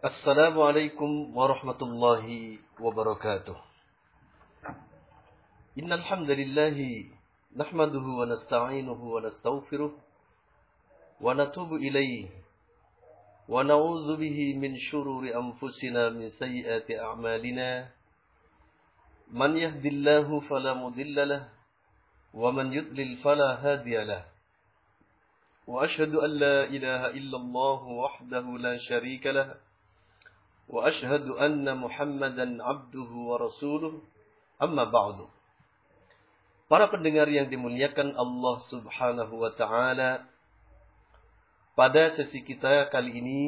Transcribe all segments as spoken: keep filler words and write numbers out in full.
Assalamualaikum warahmatullahi wabarakatuh. Innal hamdalillahi nahmaduhu wa nasta'inuhu wa nastaghfiruh wa natubu ilayhi wa na'udzu bihi min shururi anfusina min sayyiati a'malina. Man yahdihillahu fala mudilla lahu wa man yudlil fala hadiya lahu. Wa ashhadu an la ilaha illallah wahdahu la syarika lahu. Wa ashhadu anna Muhammadan abduhu wa rasuluh. Amma ba'du. Para pendengar yang dimuliakan Allah Subhanahu wa taala, pada sesi kita kali ini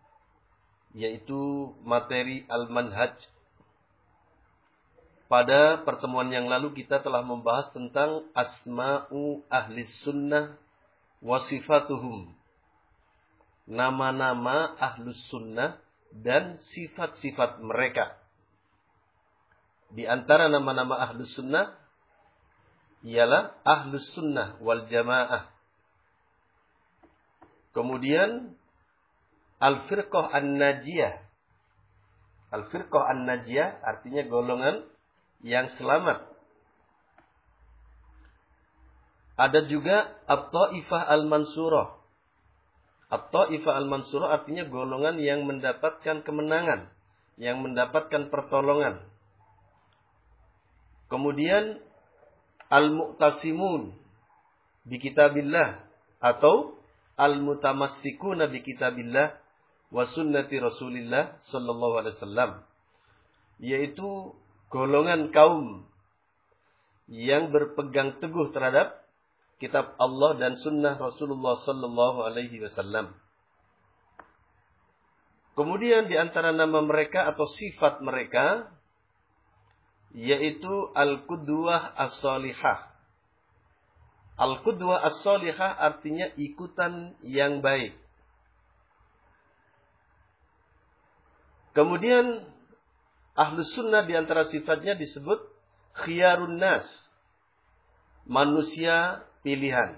yaitu materi Al-Manhaj. Pada pertemuan yang lalu kita telah membahas tentang asma'u ahli sunnah wa sifatuhum. Nama-nama ahlus sunnah dan sifat-sifat mereka. Di antara nama-nama ahlus sunnah ialah ahlus sunnah wal jamaah. Kemudian al-firqah an-najiyah. Al-firqah an-najiyah artinya golongan yang selamat. Ada juga at-taifah al-mansurah. At-taifah al-mansurah artinya golongan yang mendapatkan kemenangan, yang mendapatkan pertolongan. Kemudian al-mu'tasimun bi kitabillah atau al-mutamassikuna bi kitabillah wa sunnati Rasulillah sallallahu alaihi wasallam, yaitu golongan kaum yang berpegang teguh terhadap kitab Allah dan sunnah Rasulullah sallallahu alaihi wasallam. Kemudian di antara nama mereka atau sifat mereka yaitu al-qudwah as-salihah. Al-qudwah as-salihah artinya ikutan yang baik. Kemudian ahlus sunnah di antara sifatnya disebut khiyarun nas, manusia pilihan.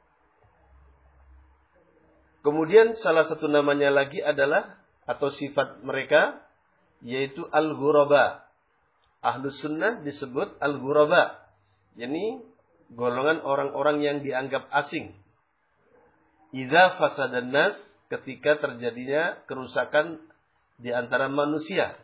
Kemudian salah satu namanya lagi adalah atau sifat mereka yaitu al-ghuraba. Ahlus sunnah disebut al-ghuraba, yakni golongan orang-orang yang dianggap asing. Idza fasadan nas, ketika terjadinya kerusakan di antara manusia.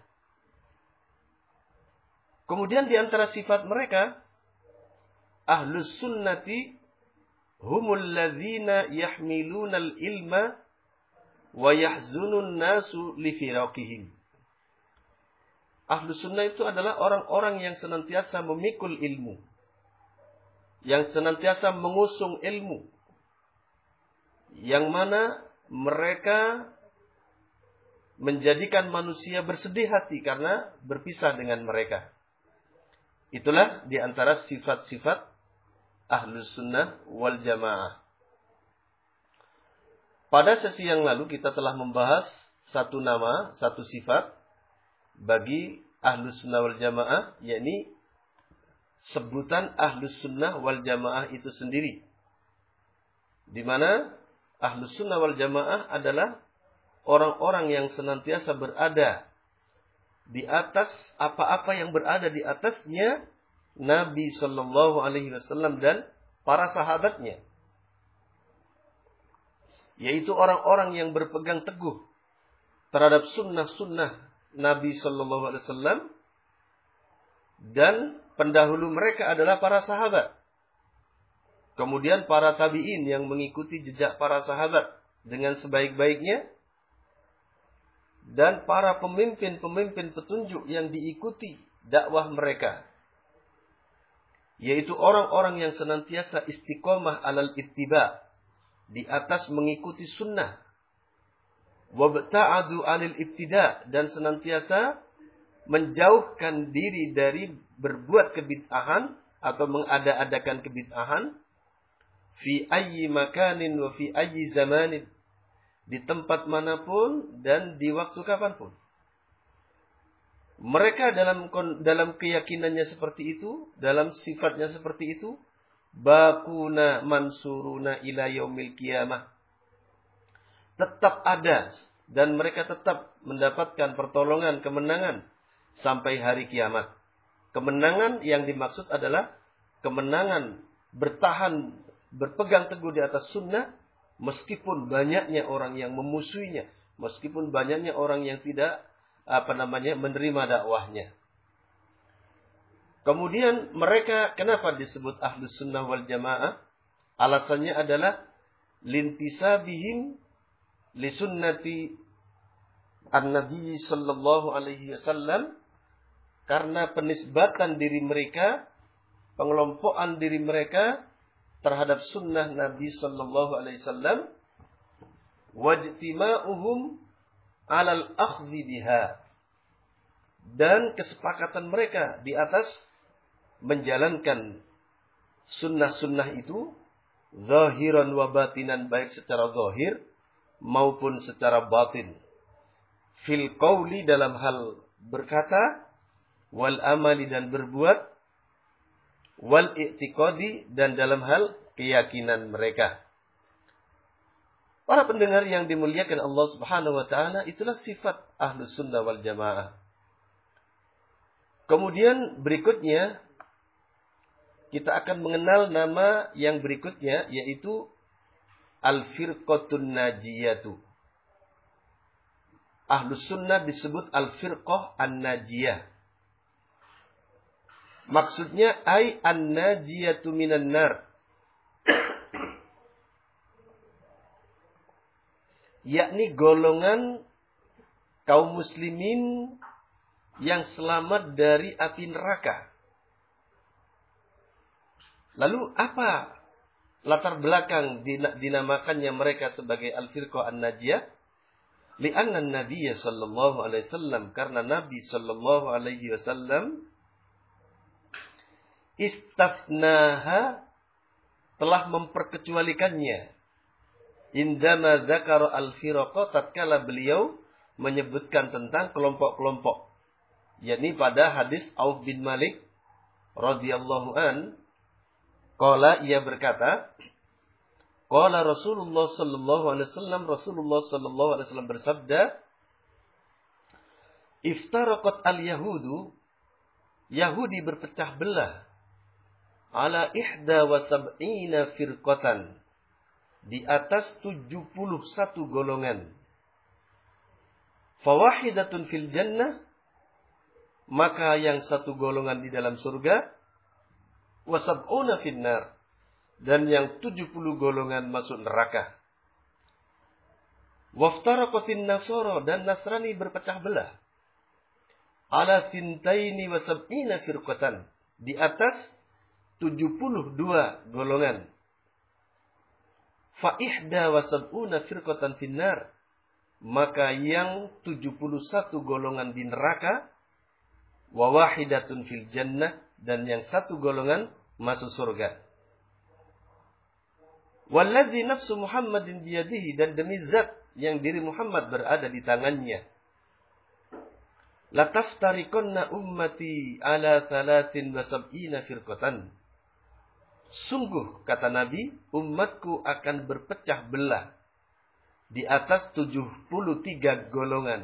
Kemudian di antara sifat mereka, ahlus sunnati humul ladzina yahmilunal ilma wa yahzunun nasu li firaqihim. Ahlus sunnah itu adalah orang-orang yang senantiasa memikul ilmu, yang senantiasa mengusung ilmu, yang mana mereka menjadikan manusia bersedih hati karena berpisah dengan mereka. Itulah di antara sifat-sifat ahlus sunnah wal jamaah. Pada sesi yang lalu kita telah membahas satu nama, satu sifat bagi ahlus sunnah wal jamaah, yakni sebutan ahlus sunnah wal jamaah itu sendiri. Di mana ahlus sunnah wal jamaah adalah orang-orang yang senantiasa berada di atas apa-apa yang berada di atasnya Nabi sallallahu alaihi wasallam dan para sahabatnya. Yaitu orang-orang yang berpegang teguh terhadap sunnah-sunnah Nabi sallallahu alaihi wasallam, dan pendahulu mereka adalah para sahabat. Kemudian para tabi'in yang mengikuti jejak para sahabat dengan sebaik-baiknya, dan para pemimpin-pemimpin petunjuk yang diikuti dakwah mereka, yaitu orang-orang yang senantiasa istiqomah alal ittiba, di atas mengikuti sunnah, wabta'adu anil ibtida, dan senantiasa menjauhkan diri dari berbuat kebid'ahan atau mengada-adakan kebid'ahan, fi ayyi makanin wa fi ayyi zamanin, di tempat manapun dan di waktu kapanpun. Mereka dalam dalam keyakinannya seperti itu, dalam sifatnya seperti itu, bakuna mansuruna ila yaumil qiyamah, tetap ada dan mereka tetap mendapatkan pertolongan, kemenangan sampai hari kiamat. Kemenangan yang dimaksud adalah kemenangan bertahan, berpegang teguh di atas sunnah, meskipun banyaknya orang yang memusuhinya, meskipun banyaknya orang yang tidak apa namanya menerima dakwahnya. Kemudian mereka kenapa disebut ahlus sunnah wal jamaah? Alasannya adalah lintisabihim li sunnati an-nabi sallallahu alaihi wasallam, karena penisbatan diri mereka, pengelompokan diri mereka terhadap sunnah Nabi sallallahu alaihi wasallam, wajtima'uhum 'alal akhdhi biha, dan kesepakatan mereka di atas menjalankan sunnah-sunnah itu zahiran wa batinan, baik secara zahir maupun secara batin, fil qauli, dalam hal berkata, wal amali, dan berbuat, wal i'tiqadi, dan dalam hal keyakinan mereka. Para pendengar yang dimuliakan Allah Subhanahu wa taala, itulah sifat ahlus sunnah wal jamaah. Kemudian berikutnya kita akan mengenal nama yang berikutnya, yaitu al-firqatun najiyatu. Ahlus sunnah disebut al-firqah an-najiyah. Maksudnya ay an-najiyatu minan nar, yakni golongan kaum muslimin yang selamat dari api neraka. Lalu apa latar belakang dinamakannya mereka sebagai al-firqah an-najiyah? Li'anna an-nabiy sallallahu alaihi wasallam, karena Nabi sallallahu alaihi wasallam istafnaha, telah memperkecualikannya. Indama dzakara al-firqa, tatkala beliau menyebutkan tentang kelompok-kelompok, yakni pada hadis Auf bin Malik radhiyallahu an, qala, ia berkata, qala Rasulullah sallallahu alaihi wasallam, Rasulullah sallallahu alaihi wasallam bersabda, iftaraqat al-yahudu, Yahudi berpecah belah, ala ihda wa sab'ina firqatan, di atas tujuh puluh satu golongan. Fawahidatun fil jannah, maka yang satu golongan di dalam surga, wa sab'una finnar, dan yang tujuh puluh golongan masuk neraka. Waftaraqatin nasara, dan Nasrani berpecah belah, ala fintaini wa sab'ina firqatan, di atas tujuh puluh dua golongan. Fa ihda wa sab'una firqatan finnar, maka yang tujuh puluh satu golongan di neraka, wa wahidatun fil jannah, dan yang satu golongan masuk surga. Walladzi nafsu Muhammadin biyadihi, dan demi zat yang diri Muhammad berada di tangannya, lataftariqanna ummati ala thalathin wa sab'ina firqatan, sungguh kata Nabi, umatku akan berpecah belah di atas tujuh puluh tiga golongan.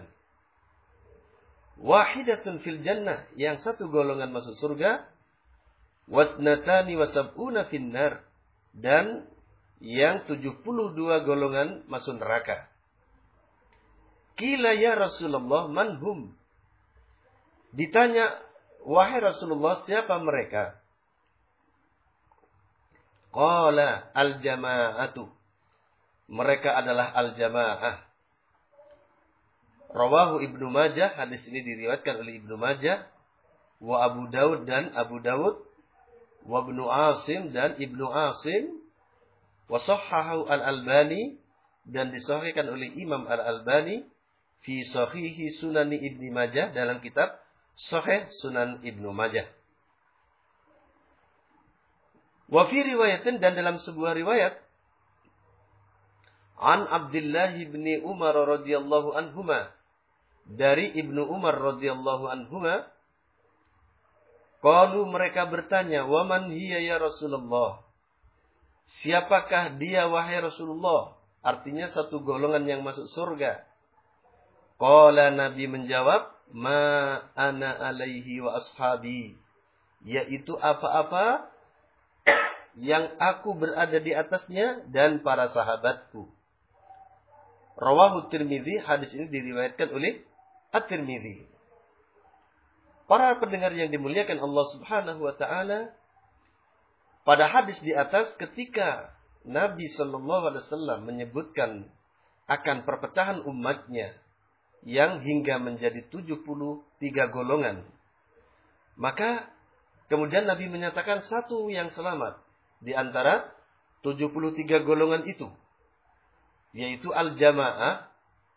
Wahidatun fil jannah, yang satu golongan masuk surga, wasnatani wa sab'una finnar, dan yang tujuh puluh dua golongan masuk neraka. Qila ya Rasulullah, man hum? Ditanya, wahai Rasulullah, siapa mereka? Qala al-jama'atu, mereka adalah al-jama'ah. Rawahu Ibnu Majah, hadis ini diriwayatkan oleh Ibnu Majah, wa Abu Daud, dan Abu Daud, wa Ibnu Asim, dan Ibnu Asim, wa sahhahu al-Albani, dan disahihkan oleh Imam al-Albani fi sahihi Sunani Ibnu Majah, dalam kitab Sahih Sunan Ibnu Majah. Wa fi riwayatin, dan dalam sebuah riwayat, an Abdullah bin Umar radhiyallahu anhuma, dari Ibnu Umar radhiyallahu anhuma, qalu, mereka bertanya, wa man hiya ya Rasulullah, siapakah dia wahai Rasulullah? Artinya satu golongan yang masuk surga. Qala Nabi menjawab, ma ana alaihi wa ashabi. Yaitu apa-apa yang aku berada di atasnya dan para sahabatku. Rawahu Tirmidzi, hadis ini diriwayatkan oleh At-Tirmidzi. Para pendengar yang dimuliakan Allah Subhanahu wa taala, pada hadis di atas ketika Nabi sallallahu alaihi wasallam menyebutkan akan perpecahan umatnya yang hingga menjadi tujuh puluh tiga golongan, maka kemudian Nabi menyatakan satu yang selamat di antara tujuh puluh tiga golongan itu, yaitu al-jamaah,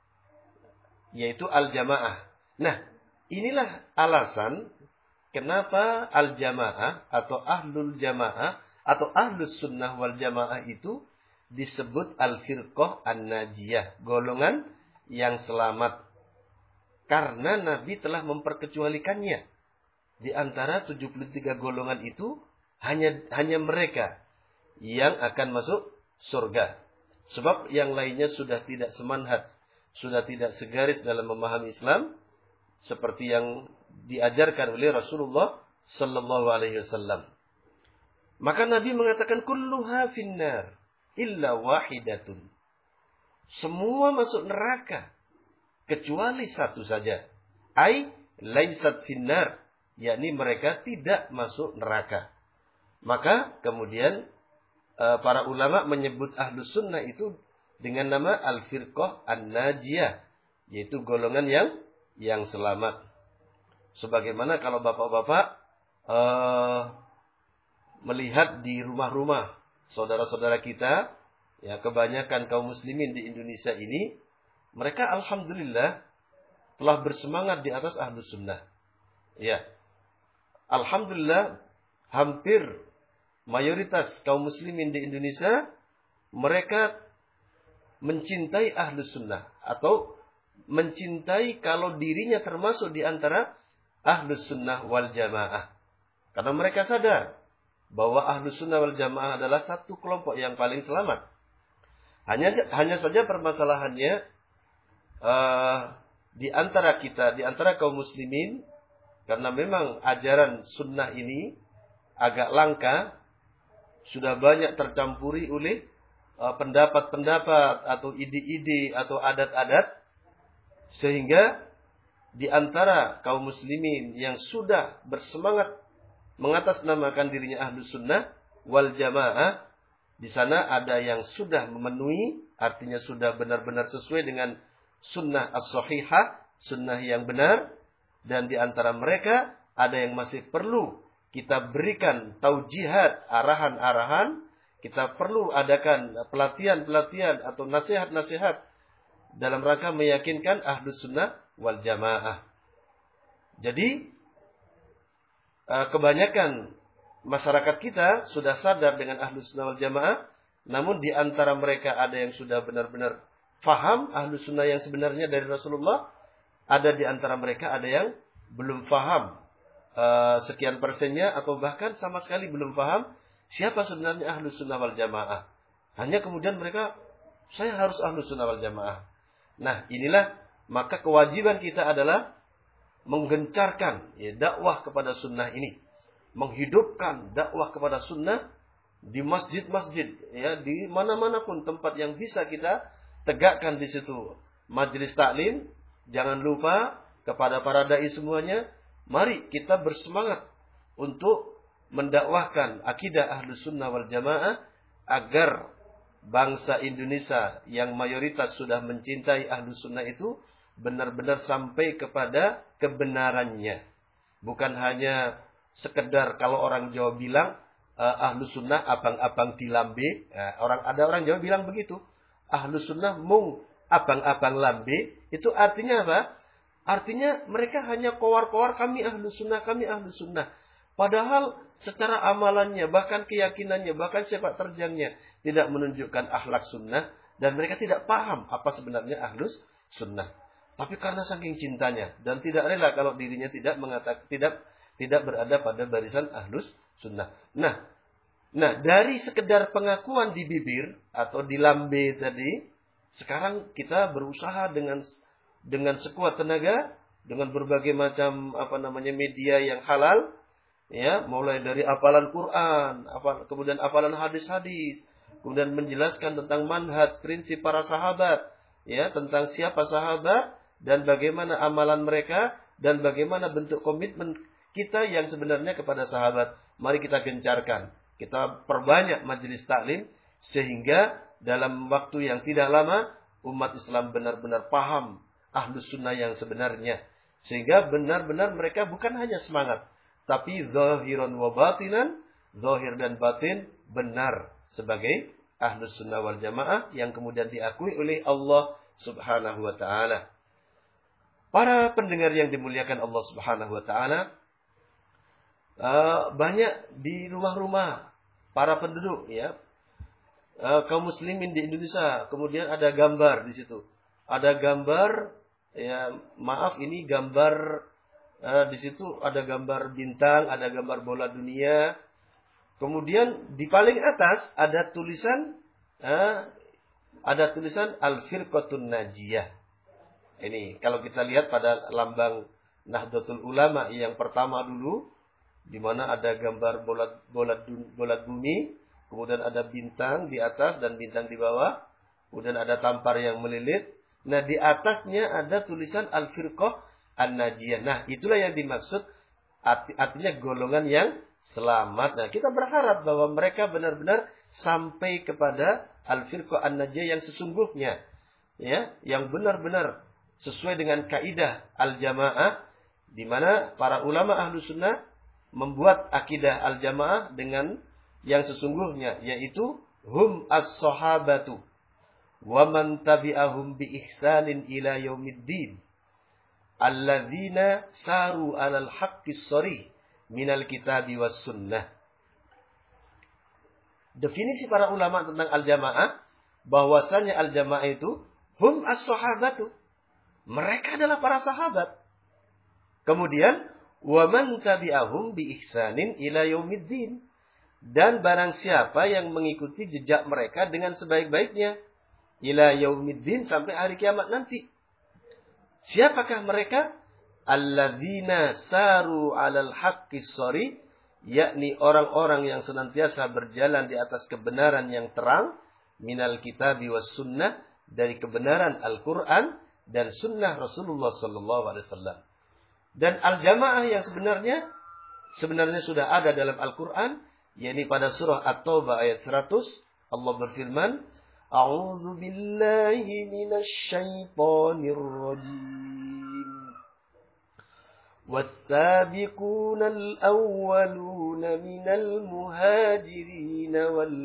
yaitu al-jamaah. Nah, inilah alasan kenapa al-jamaah atau ahlul jamaah atau ahlus sunnah wal jamaah itu disebut al-firqah an-najiyah, golongan yang selamat. Karena Nabi telah memperkecualikannya. Di antara tujuh puluh tiga golongan itu hanya hanya mereka yang akan masuk surga. Sebab yang lainnya sudah tidak semanhaj, sudah tidak segaris dalam memahami Islam seperti yang diajarkan oleh Rasulullah sallallahu alaihi wasallam. Maka Nabi mengatakan kulluha finnar illa wahidatun. Semua masuk neraka kecuali satu saja. Ai laisat finnar, yakni mereka tidak masuk neraka. Maka kemudian para ulama menyebut ahlus sunnah itu dengan nama al-firqah an-najiyah, yaitu golongan yang yang selamat. Sebagaimana kalau bapak-bapak uh, melihat di rumah-rumah saudara-saudara kita, ya kebanyakan kaum muslimin di Indonesia ini, mereka alhamdulillah telah bersemangat di atas ahlus sunnah. Ya, alhamdulillah hampir mayoritas kaum muslimin di Indonesia mereka mencintai ahlus sunnah atau mencintai kalau dirinya termasuk di antara ahlus sunnah wal jamaah. Karena mereka sadar bahwa ahlus sunnah wal jamaah adalah satu kelompok yang paling selamat. Hanya hanya saja permasalahannya uh, di antara kita, di antara kaum muslimin, karena memang ajaran sunnah ini agak langka, sudah banyak tercampuri oleh uh, pendapat-pendapat atau ide-ide atau adat-adat, sehingga di antara kaum muslimin yang sudah bersemangat mengatasnamakan dirinya ahlus sunnah wal jamaah, di sana ada yang sudah memenuhi, artinya sudah benar-benar sesuai dengan sunnah as-sahihah, sunnah yang benar, dan di antara mereka ada yang masih perlu kita berikan taujihat, arahan-arahan, kita perlu adakan pelatihan-pelatihan atau nasihat-nasihat dalam rangka meyakinkan ahlus sunnah wal jamaah. Jadi kebanyakan masyarakat kita sudah sadar dengan ahlus sunnah wal jamaah, namun di antara mereka ada yang sudah benar-benar faham ahlus sunnah yang sebenarnya dari Rasulullah, ada di antara mereka ada yang belum faham uh, sekian persennya atau bahkan sama sekali belum faham siapa sebenarnya ahlus sunnah wal jamaah. Hanya kemudian mereka, saya harus ahlus sunnah wal jamaah. Nah, inilah maka kewajiban kita adalah menggencarkan ya, dakwah kepada sunnah ini, menghidupkan dakwah kepada sunnah di masjid-masjid, ya di mana-mana pun tempat yang bisa kita tegakkan di situ majelis taklim. Jangan lupa kepada para dai semuanya, mari kita bersemangat untuk mendakwahkan akidah ahlus sunnah wal jamaah agar bangsa Indonesia yang mayoritas sudah mencintai ahlus sunnah itu benar-benar sampai kepada kebenarannya. Bukan hanya sekedar kalau orang Jawa bilang uh, ahlus sunnah abang-abang di lambe. Nah, orang ada orang Jawa bilang begitu. Ahlus sunnah mung abang-abang lambe. Itu artinya apa? Artinya mereka hanya kowar-kowar kami ahlus sunnah, kami ahlus sunnah. Padahal secara amalannya, bahkan keyakinannya, bahkan sepak terjangnya tidak menunjukkan akhlak sunnah. Dan mereka tidak paham apa sebenarnya ahlus sunnah. Tapi karena saking cintanya dan tidak rela kalau dirinya tidak mengatakan tidak tidak berada pada barisan ahlus sunnah. Nah, nah dari sekedar pengakuan di bibir atau di lambe tadi, sekarang kita berusaha dengan dengan sekuat tenaga dengan berbagai macam apa namanya media yang halal, ya, mulai dari hafalan Quran, apa, kemudian hafalan hadis-hadis, kemudian menjelaskan tentang manhaj, prinsip para sahabat, ya, tentang siapa sahabat dan bagaimana amalan mereka dan bagaimana bentuk komitmen kita yang sebenarnya kepada sahabat. Mari kita gencarkan, kita perbanyak majelis taklim sehingga dalam waktu yang tidak lama umat Islam benar-benar paham Ahlus Sunnah yang sebenarnya, sehingga benar-benar mereka bukan hanya semangat, tapi zahiran wa batinan, zahir dan batin benar sebagai Ahlus Sunnah wal Jamaah yang kemudian diakui oleh Allah Subhanahu wa taala. Para pendengar yang dimuliakan Allah Subhanahu wa taala, uh, banyak di rumah-rumah para penduduk, ya, uh, kaum muslimin di Indonesia, kemudian ada gambar di situ. Ada gambar, ya, maaf ini gambar, uh, di situ ada gambar bintang, ada gambar bola dunia. Kemudian di paling atas ada tulisan, uh, ada tulisan Al-Firqatun Najiyah. Ini kalau kita lihat pada lambang Nahdlatul Ulama yang pertama dulu, di mana ada gambar bola bola bola bumi, kemudian ada bintang di atas dan bintang di bawah, kemudian ada tampar yang melilit. Nah, di atasnya ada tulisan Al-Firqah An-Najiyah. Nah, itulah yang dimaksud, arti, artinya golongan yang selamat. Nah, kita berharap bahwa mereka benar-benar sampai kepada Al-Firqah An-Najiyah yang sesungguhnya, ya, yang benar-benar sesuai dengan kaidah al-jamaah, di mana para ulama ahlu sunnah membuat akidah al-jamaah dengan yang sesungguhnya, yaitu hum as-sahabatu wa man tabi'ahum bi ihsanin ila yaumiddin alladzina saru 'alal haqqis sharih minal kitabi was sunnah. Definisi para ulama tentang al-jamaah, bahwasanya al-jamaah itu hum as-sahabatu, mereka adalah para sahabat. Kemudian wa man tabi'ahum bi ihsanin ila yaumiddin, dan barang siapa yang mengikuti jejak mereka dengan sebaik-baiknya ila yaumiddin, sampai hari kiamat nanti. Siapakah mereka? Alladzina saru 'alal haqqis sharih, yakni orang-orang yang senantiasa berjalan di atas kebenaran yang terang, minal kitabi was sunnah, dari kebenaran Al-Qur'an dan sunnah Rasulullah sallallahu alaihi wasallam. Dan al-jamaah yang sebenarnya sebenarnya sudah ada dalam Al-Qur'an, yakni pada surah At-Taubah ayat seratus, Allah berfirman, A'udzu billahi minasy syaithanir rajim. Was-sabiquna al-awwaluna minal muhajirin wal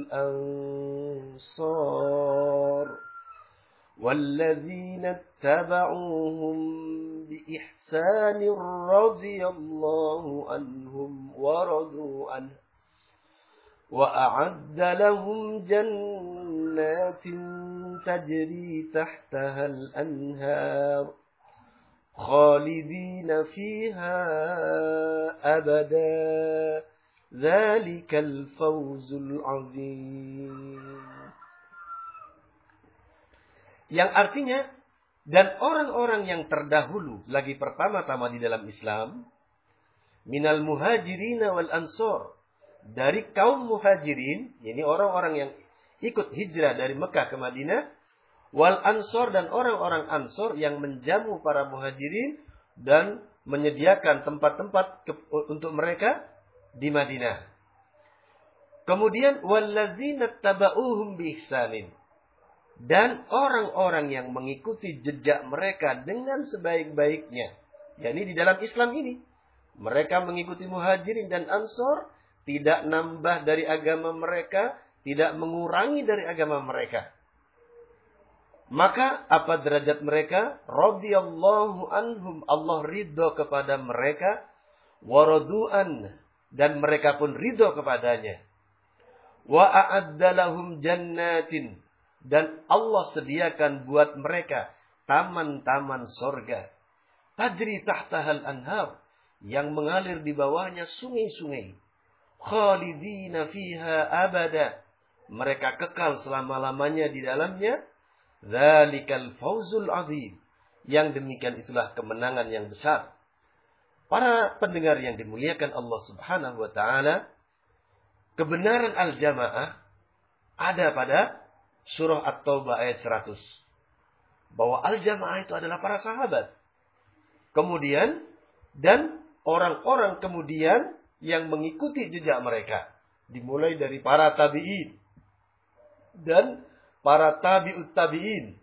ansar والذين اتبعوهم بإحسان رضي الله عنهم ورضوا عنه وأعد لهم جنات تجري تحتها الأنهار خالدين فيها أبدا ذلك الفوز العظيم. Yang artinya, dan orang-orang yang terdahulu lagi pertama-tama di dalam Islam, minal muhajirin wal ansor, dari kaum muhajirin, yakni orang-orang yang ikut hijrah dari Mekah ke Madinah, wal ansor, dan orang-orang ansor yang menjamu para muhajirin dan menyediakan tempat-tempat untuk mereka di Madinah. Kemudian walladzina tabauhum bi ihsanin, dan orang-orang yang mengikuti jejak mereka dengan sebaik-baiknya, yakni di dalam Islam ini, mereka mengikuti muhajirin dan ansor, tidak nambah dari agama mereka, tidak mengurangi dari agama mereka. Maka apa derajat mereka? Radhiyallahu anhum, Allah ridho kepada mereka, waradu'an, dan mereka pun ridho kepadanya. Wa a'adda lahum jannatin, dan Allah sediakan buat mereka taman-taman sorga. Tajri tahtahal anhar, yang mengalir di bawahnya sungai-sungai. Khalidina fiha abada, mereka kekal selama-lamanya di dalamnya. Dzalikal fawzul azim, Yang demikian itulah kemenangan yang besar. Para pendengar yang dimuliakan Allah Subhanahu wa taala, kebenaran al-jamaah ada pada surah At-Taubah ayat seratus. Bahwa al-jamaah itu adalah para sahabat. Kemudian dan orang-orang kemudian yang mengikuti jejak mereka, dimulai dari para tabi'in dan para tabi'ut tabi'in,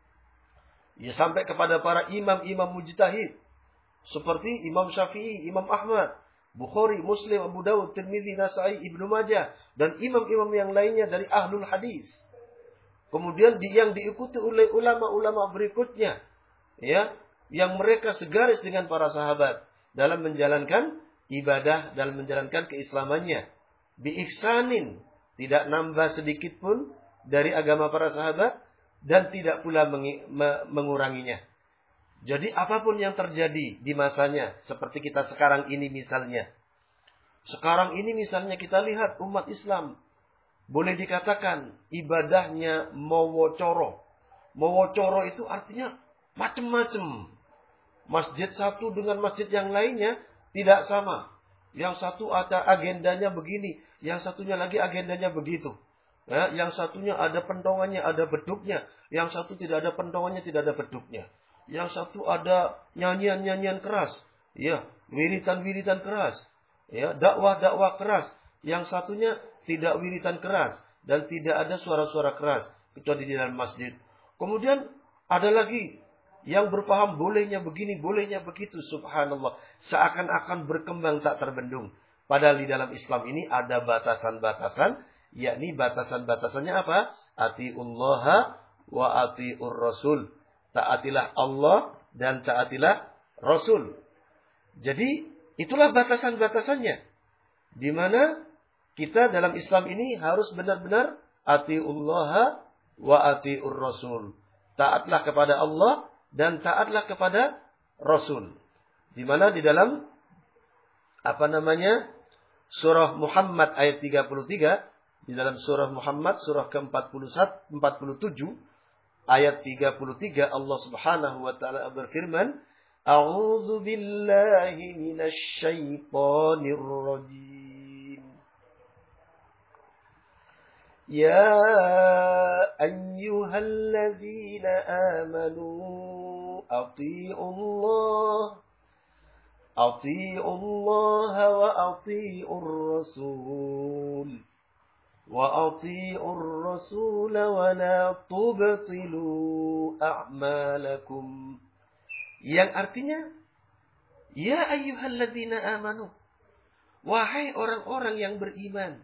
ya sampai kepada para imam-imam mujtahid seperti Imam Syafi'i, Imam Ahmad, Bukhari, Muslim, Abu Dawud, Tirmidzi, Nasa'i, Ibnu Majah, dan imam-imam yang lainnya dari ahlul hadis. Kemudian di, yang diikuti oleh ulama-ulama berikutnya, ya, yang mereka segaris dengan para sahabat dalam menjalankan ibadah, dalam menjalankan keislamannya. Bi-ihsanin, tidak nambah sedikit pun dari agama para sahabat dan tidak pula mengi, me, menguranginya. Jadi apapun yang terjadi di masanya, seperti kita sekarang ini misalnya. Sekarang ini misalnya kita lihat umat Islam, boleh dikatakan ibadahnya mawocoro. Mawocoro itu artinya macam-macam. Masjid satu dengan masjid yang lainnya tidak sama. Yang satu agendanya begini, yang satunya lagi agendanya begitu. Ya, yang satunya ada pentongannya, ada beduknya. Yang satu tidak ada pentongannya, tidak ada beduknya. Yang satu ada nyanyian-nyanyian keras, ya, wiritan-wiritan keras, ya, dakwah-dakwah keras. Yang satunya tidak wiritan keras dan tidak ada suara-suara keras kecuali di dalam masjid. Kemudian ada lagi yang berpaham bolehnya begini, bolehnya begitu, subhanallah. Seakan-akan berkembang tak terbendung. Padahal di dalam Islam ini ada batasan-batasan, yakni batasan-batasannya apa? Atiullaha wa atiur rasul. Taatilah Allah dan taatilah Rasul. Jadi itulah batasan-batasannya. Di mana kita dalam Islam ini harus benar-benar atiullaha wa atiur rasul. Taatlah kepada Allah dan taatlah kepada Rasul. Di mana di dalam apa namanya? Surah Muhammad ayat tiga puluh tiga, di dalam surah Muhammad surah ke empat puluh satu, empat puluh tujuh ayat tiga puluh tiga Allah Subhanahu wa taala berfirman, A'udzu billahi minasy syaithanir rajim. Ya ayyuhalladzina amanu atii'ullah atii'ullah wa atii'ur rasul. وَأَطِيعُوا الرَّسُولَ وَلَا تُبْطِلُوا أَعْمَالَكُمْ. Yang artinya, Ya ayyuhalladzina amanu, wahai orang-orang yang beriman,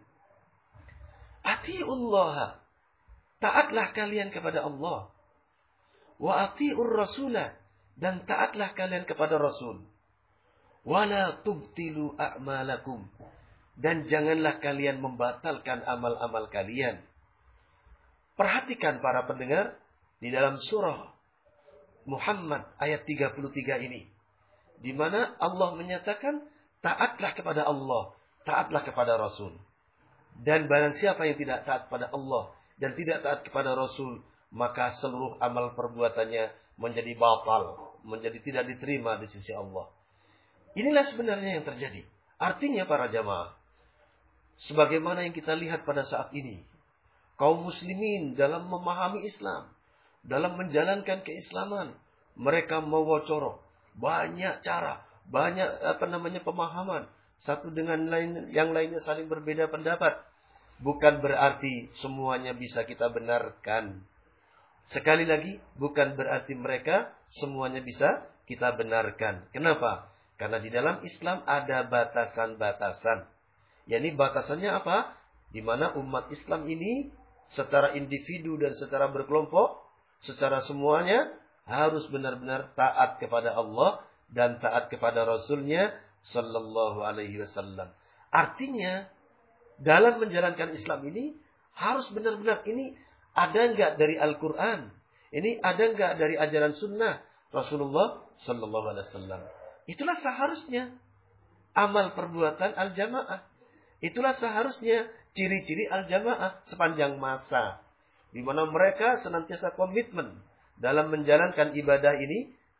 atiullaha, taatlah kalian kepada Allah. Wa atiur rasula, dan taatlah kalian kepada Rasul. Wala tubtilu a'malakum, dan janganlah kalian membatalkan amal-amal kalian. Perhatikan para pendengar, di dalam surah Muhammad ayat tiga puluh tiga ini, di mana Allah menyatakan taatlah kepada Allah, taatlah kepada Rasul. Dan barang siapa yang tidak taat kepada Allah dan tidak taat kepada Rasul, maka seluruh amal perbuatannya menjadi batal, menjadi tidak diterima di sisi Allah. Inilah sebenarnya yang terjadi. Artinya para jamaah, sebagaimana yang kita lihat pada saat ini, kaum muslimin dalam memahami Islam, dalam menjalankan keislaman, mereka mewocoro banyak cara, banyak apa namanya pemahaman, satu dengan lain, yang lainnya saling berbeda pendapat. Bukan berarti semuanya bisa kita benarkan. Sekali lagi, bukan berarti mereka semuanya bisa kita benarkan. Kenapa? Karena di dalam Islam ada batasan-batasan. Yani batasannya apa? Di mana umat Islam ini secara individu dan secara berkelompok, secara semuanya harus benar-benar taat kepada Allah dan taat kepada Rasulnya Sallallahu Alaihi Wasallam. Artinya dalam menjalankan Islam ini harus benar-benar ini ada enggak dari Al-Quran, ini ada enggak dari ajaran Sunnah Rasulullah Sallallahu Alaihi Wasallam. Itulah seharusnya amal perbuatan al-jamaah. Itulah seharusnya ciri-ciri al-jamaah sepanjang masa. Di mana mereka senantiasa komitmen dalam menjalankan ibadah ini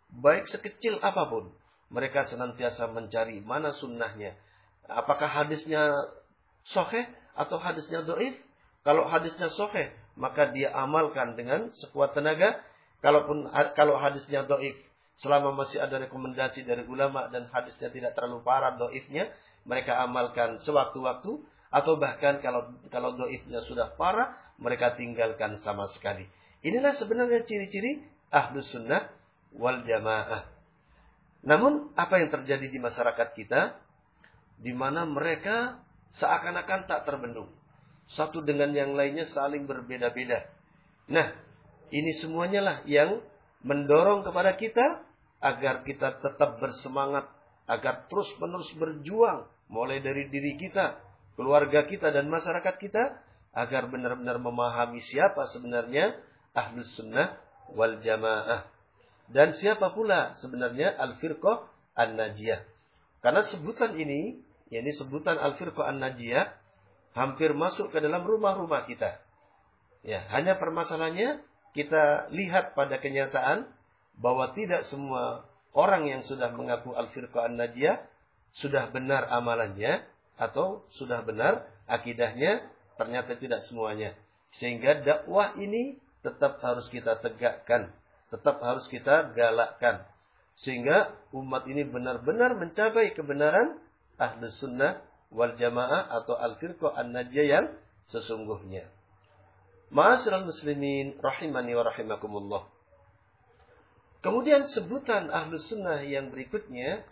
baik sekecil apapun, mereka senantiasa mencari mana sunnahnya. Apakah hadisnya sahih atau hadisnya dhaif? Kalau hadisnya sahih, maka dia amalkan dengan sekuat tenaga. Kalaupun kalau hadisnya dhaif, selama masih ada rekomendasi dari ulama dan hadisnya tidak terlalu parah dhaifnya, mereka amalkan sewaktu-waktu. Atau bahkan kalau kalau dhaifnya sudah parah, mereka tinggalkan sama sekali. Inilah sebenarnya ciri-ciri Ahlus Sunnah wal Jamaah. Namun apa yang terjadi di masyarakat kita, di mana mereka seakan-akan tak terbendung, satu dengan yang lainnya saling berbeda-beda. Nah, ini semuanya lah yang mendorong kepada kita agar kita tetap bersemangat, agar terus-menerus berjuang, mulai dari diri kita, keluarga kita, dan masyarakat kita, agar benar-benar memahami siapa sebenarnya Ahlus Sunnah wal Jamaah. Dan siapa pula sebenarnya Al-Firqah An-Najiyah. Karena sebutan ini, yakni sebutan Al-Firqah An-Najiyah, hampir masuk ke dalam rumah-rumah kita. Ya, hanya permasalahannya kita lihat pada kenyataan bahwa tidak semua orang yang sudah mengaku Al-Firqah An-Najiyah sudah benar amalannya atau sudah benar akidahnya, ternyata tidak semuanya. Sehingga dakwah ini tetap harus kita tegakkan, tetap harus kita galakkan, sehingga umat ini benar-benar mencapai kebenaran Ahlus Sunnah wal Jamaah atau Al-Firqah An-Najiyah yang sesungguhnya. Ma'asyiral muslimin rahimani wa rahimakumullah. Kemudian sebutan Ahlus Sunnah yang berikutnya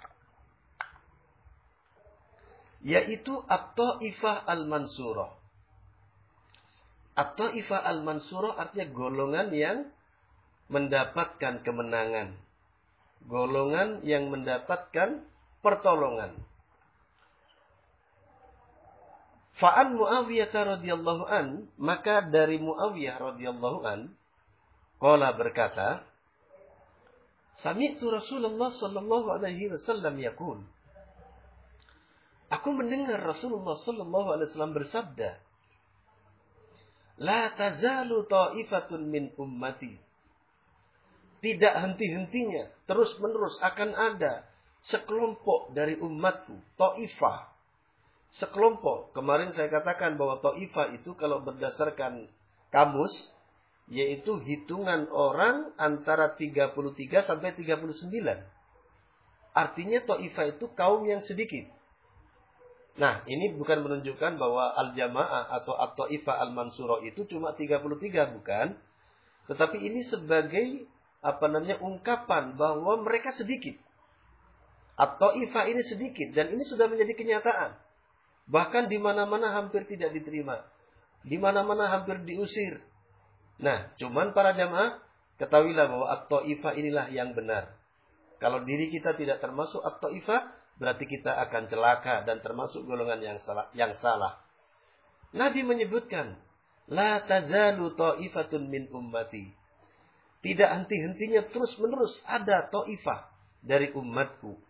yaitu At-Taifah Al-Mansurah. At-Taifah Al-Mansurah artinya golongan yang mendapatkan kemenangan, golongan yang mendapatkan pertolongan. Fa'an Muawiyah radhiyallahu an, maka dari Muawiyah radhiyallahu an, qala berkata, sami'tu Rasulullah sallallahu alaihi wasallam yaqul, aku mendengar Rasulullah sallallahu alaihi wasallam bersabda, la tazalu ta'ifatun min ummati, tidak henti-hentinya, terus-menerus akan ada sekelompok dari umatku, ta'ifah. Sekelompok. Kemarin saya katakan bahwa ta'ifah itu kalau berdasarkan kamus, yaitu hitungan orang antara tiga puluh tiga sampai tiga puluh sembilan. Artinya ta'ifah itu kaum yang sedikit. Nah, ini bukan menunjukkan bahwa al-jamaah atau at-ta'ifah al-mansurah itu cuma tiga puluh tiga, bukan. Tetapi ini sebagai apa namanya ungkapan bahwa mereka sedikit. At-ta'ifah ini sedikit dan ini sudah menjadi kenyataan. Bahkan di mana-mana hampir tidak diterima. Di mana-mana hampir diusir. Nah, cuman para jamaah, ketahuilah bahwa at-ta'ifah inilah yang benar. Kalau diri kita tidak termasuk at-ta'ifah, berarti kita akan celaka dan termasuk golongan yang salah. Yang salah. Nabi menyebutkan, la tazalu ta'ifatun min ummati. Tidak henti-hentinya terus-menerus ada ta'ifah dari umatku.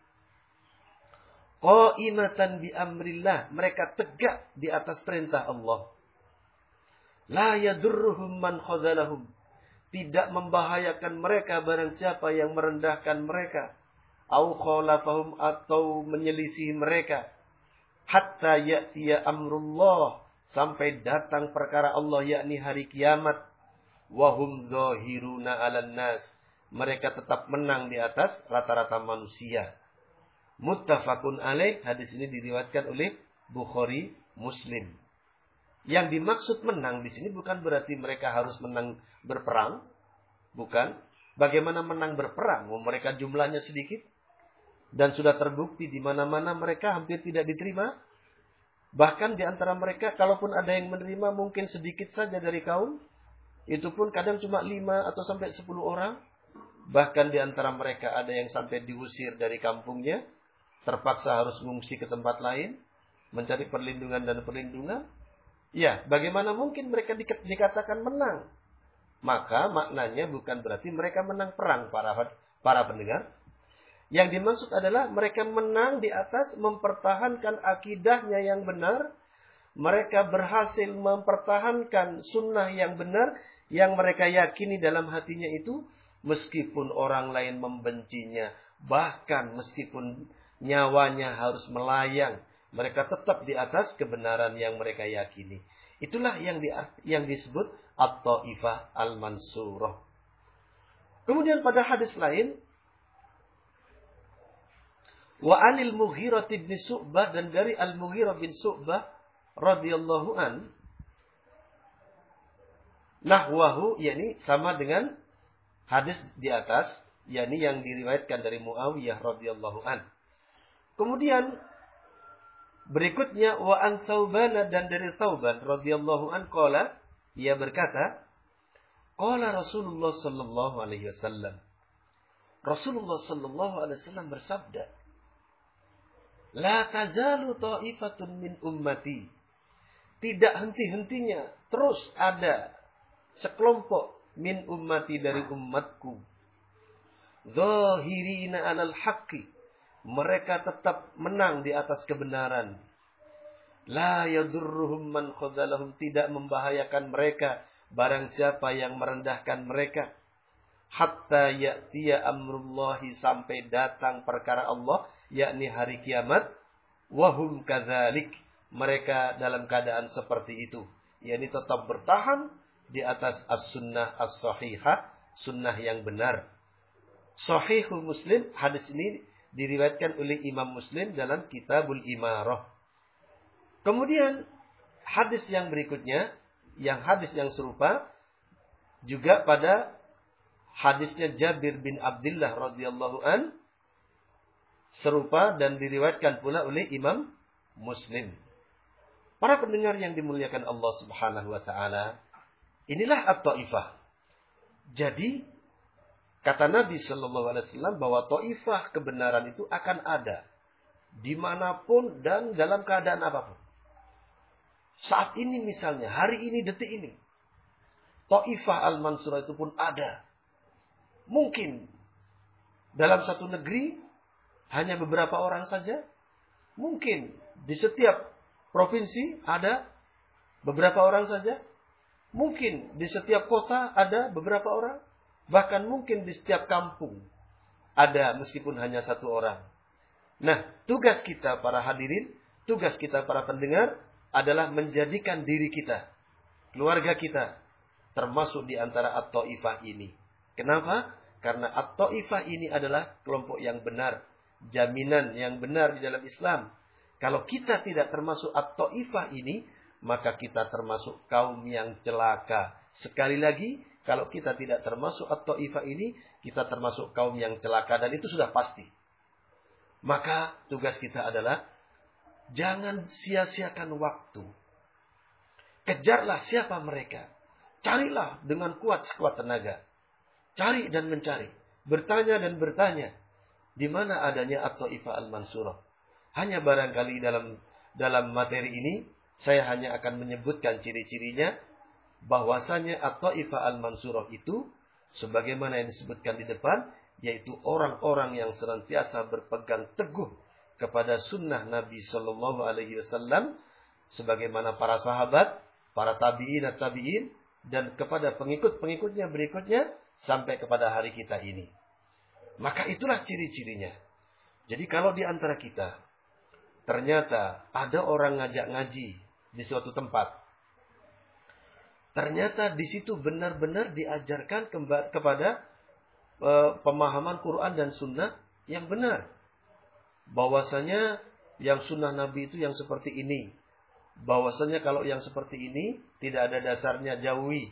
Qa'imatan bi amrillah, mereka tegak di atas perintah Allah. La yadurruhum man khadalahum, tidak membahayakan mereka barang siapa yang merendahkan mereka, au khalafahum, atau menyelisih mereka, hatta ya'tiya amrullah, sampai datang perkara Allah yakni hari kiamat. Wa hum zahiruna 'alan nas, mereka tetap menang di atas rata-rata manusia. Muttafaqun alaih, hadis ini diriwayatkan oleh Bukhari, Muslim. Yang dimaksud menang di sini bukan berarti mereka harus menang berperang, bukan. Bagaimana menang berperang? Mereka jumlahnya sedikit dan sudah terbukti di mana-mana mereka hampir tidak diterima. Bahkan di antara mereka, kalaupun ada yang menerima mungkin sedikit saja dari kaum, itu pun kadang cuma lima atau sampai sepuluh orang. Bahkan di antara mereka ada yang sampai diusir dari kampungnya, terpaksa harus mengungsi ke tempat lain, mencari perlindungan dan perlindungan. Ya, bagaimana mungkin mereka dikatakan menang? Maka maknanya bukan berarti mereka menang perang, para para pendengar. Yang dimaksud adalah mereka menang di atas mempertahankan akidahnya yang benar. Mereka berhasil mempertahankan sunnah yang benar yang mereka yakini dalam hatinya itu. meskipun orang lain membencinya, bahkan meskipun nyawanya harus melayang, mereka tetap di atas kebenaran yang mereka yakini. Itulah yang di, yang disebut at-Taifah al-Mansurah. Kemudian pada hadis lain, wa anil Mughirah bin Syu'bah, dan dari Al-Mughirah bin Syu'bah radhiyallahu an, nahwahu, yakni sama dengan hadis di atas, yakni yang diriwayatkan dari Muawiyah radhiyallahu an. Kemudian berikutnya wa an Thauban, dan dari Thauban radhiyallahu an qala, ia berkata, qala Rasulullah sallallahu alaihi wasallam, Rasulullah sallallahu alaihi wasallam bersabda, la tazalu ta'ifatun min ummati, tidak henti-hentinya terus ada sekelompok min ummati dari umatku, zahirina 'alal haqqi, mereka tetap menang di atas kebenaran, la yadurruhum man khadzalahum, tidak membahayakan mereka barang siapa yang merendahkan mereka, hatta ya'tiya amrullahi, sampai datang perkara Allah, yakni hari kiamat, wahum kadzalik, mereka dalam keadaan seperti itu, yakni tetap bertahan di atas as-sunnah as-sahihah, sunnah yang benar. Sahihul Muslim, hadis ini diriwayatkan oleh Imam Muslim dalam Kitabul Imarah. Kemudian hadis yang berikutnya, yang hadis yang serupa juga pada hadisnya Jabir bin Abdullah radhiyallahu an, serupa dan diriwayatkan pula oleh Imam Muslim. Para pendengar yang dimuliakan Allah Subhanahu wa taala, inilah at-Taifah. Jadi kata Nabi sallallahu alaihi wasallam bahwa Taifah kebenaran itu akan ada dimanapun dan dalam keadaan apapun. Saat ini misalnya, hari ini, detik ini, Taifah al-Mansurah itu pun ada. Mungkin dalam satu negeri hanya beberapa orang saja. Mungkin di setiap provinsi ada beberapa orang saja. Mungkin di setiap kota ada beberapa orang. Bahkan mungkin di setiap kampung ada meskipun hanya satu orang. Nah, tugas kita para hadirin, tugas kita para pendengar adalah menjadikan diri kita, keluarga kita, termasuk di antara at-Taifah ini. Kenapa? Karena at-Taifah ini adalah kelompok yang benar, jaminan yang benar di dalam Islam. Kalau kita tidak termasuk at-Taifah ini, maka kita termasuk kaum yang celaka. Sekali lagi, kalau kita tidak termasuk at-Taifah ini, kita termasuk kaum yang celaka, dan itu sudah pasti. Maka tugas kita adalah jangan sia-siakan waktu. Kejarlah siapa mereka. Carilah dengan kuat sekuat tenaga. Cari dan mencari. Bertanya dan bertanya. Di mana adanya at-Taifah al-Mansurah. Hanya barangkali dalam dalam materi ini, saya hanya akan menyebutkan ciri-cirinya. Bahwasanya at-Taifah al-Mansurah itu, sebagaimana yang disebutkan di depan, yaitu orang-orang yang senantiasa berpegang teguh kepada sunnah Nabi Sallallahu Alaihi Wasallam, sebagaimana para sahabat, para tabiin dan tabiin, dan kepada pengikut-pengikutnya berikutnya, sampai kepada hari kita ini. Maka itulah ciri-cirinya. Jadi kalau di antara kita ternyata ada orang ngajak ngaji di suatu tempat, ternyata di situ benar-benar diajarkan kepada uh, pemahaman Quran dan Sunnah yang benar. Bahwasanya yang Sunnah Nabi itu yang seperti ini. Bahwasanya kalau yang seperti ini tidak ada dasarnya, jauhi.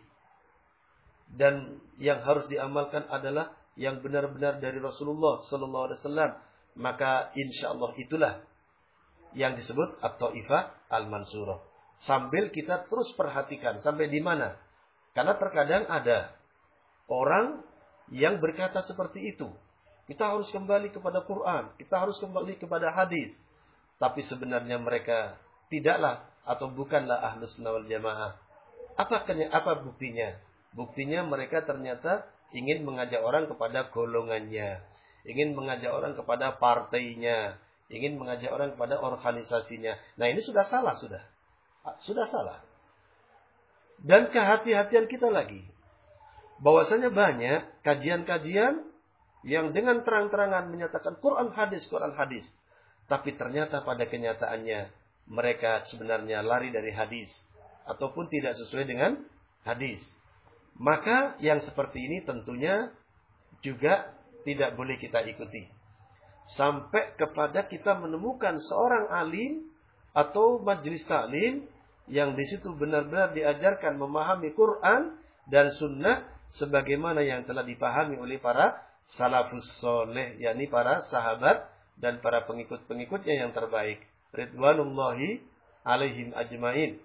Dan yang harus diamalkan adalah yang benar-benar dari Rasulullah Sallallahu Alaihi Wasallam. Maka insya Allah itulah yang disebut at-Taifah al-Mansurah. Sambil kita terus perhatikan sampai di mana. Karena terkadang ada orang yang berkata seperti itu. Kita harus kembali kepada Quran. Kita harus kembali kepada hadis. Tapi sebenarnya mereka tidaklah atau bukanlah Ahlus Sunnah wal Jamaah. Apa, apa buktinya? Buktinya mereka ternyata ingin mengajak orang kepada golongannya. Ingin mengajak orang kepada partainya. Ingin mengajak orang kepada organisasinya. Nah ini sudah salah, sudah. Sudah salah. Dan kehati-hatian kita lagi. bahwasanya banyak kajian-kajian yang dengan terang-terangan menyatakan Quran hadis, Quran hadis. Tapi ternyata pada kenyataannya mereka sebenarnya lari dari hadis. Ataupun tidak sesuai dengan hadis. Maka yang seperti ini tentunya juga tidak boleh kita ikuti. Sampai kepada kita menemukan seorang alim atau majelis taklim yang di situ benar-benar diajarkan memahami Quran dan sunnah sebagaimana yang telah dipahami oleh para salafus soleh, yakni para sahabat dan para pengikut-pengikutnya yang terbaik. Ridwanullahi alaihim ajmain.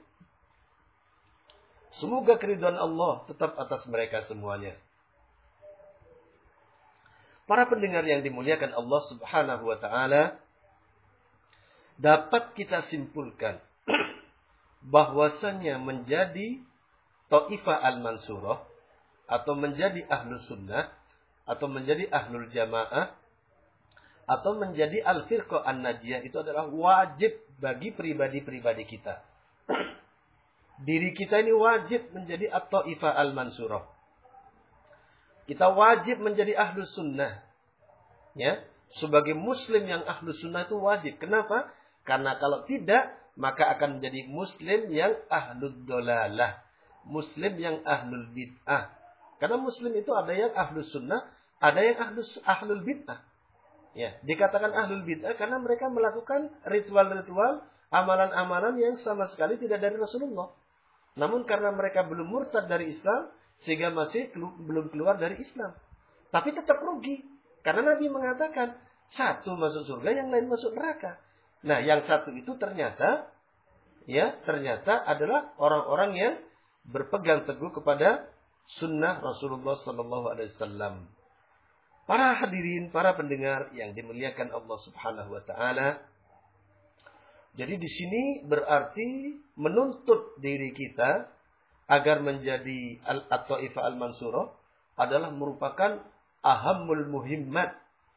Semoga keridhaan Allah tetap atas mereka semuanya. Para pendengar yang dimuliakan Allah Subhanahu wa taala, dapat kita simpulkan bahwasannya menjadi Taifah al-Mansurah atau menjadi Ahlus Sunnah atau menjadi Ahlul Jamaah atau menjadi Al-Firqah An-Najiyah itu adalah wajib bagi pribadi-pribadi kita. Diri kita ini wajib menjadi At-Taifah Al-Mansurah. Kita wajib menjadi Ahlus Sunnah. Ya, sebagai muslim yang Ahlus Sunnah itu wajib. Kenapa? Karena kalau tidak, maka akan menjadi muslim yang Ahlud Dolalah. Muslim yang Ahlul Bid'ah. Karena muslim itu ada yang Ahlus Sunnah, ada yang Ahlus, Ahlul Bid'ah. Ya, dikatakan Ahlul Bid'ah karena mereka melakukan ritual-ritual, amalan-amalan yang sama sekali tidak dari Rasulullah. Namun karena mereka belum murtad dari Islam, sehingga masih kelu- belum keluar dari Islam. Tapi tetap rugi. Karena Nabi mengatakan, satu masuk surga, yang lain masuk neraka. Nah, yang satu itu ternyata, ya, ternyata adalah orang-orang yang berpegang teguh kepada sunnah Rasulullah Sallallahu Alaihi Wasallam. Para hadirin, para pendengar yang dimuliakan Allah Subhanahu Wa Taala. Jadi di sini berarti menuntut diri kita agar menjadi At-Taifah Al-Mansurah adalah merupakan ahammul muhimmat.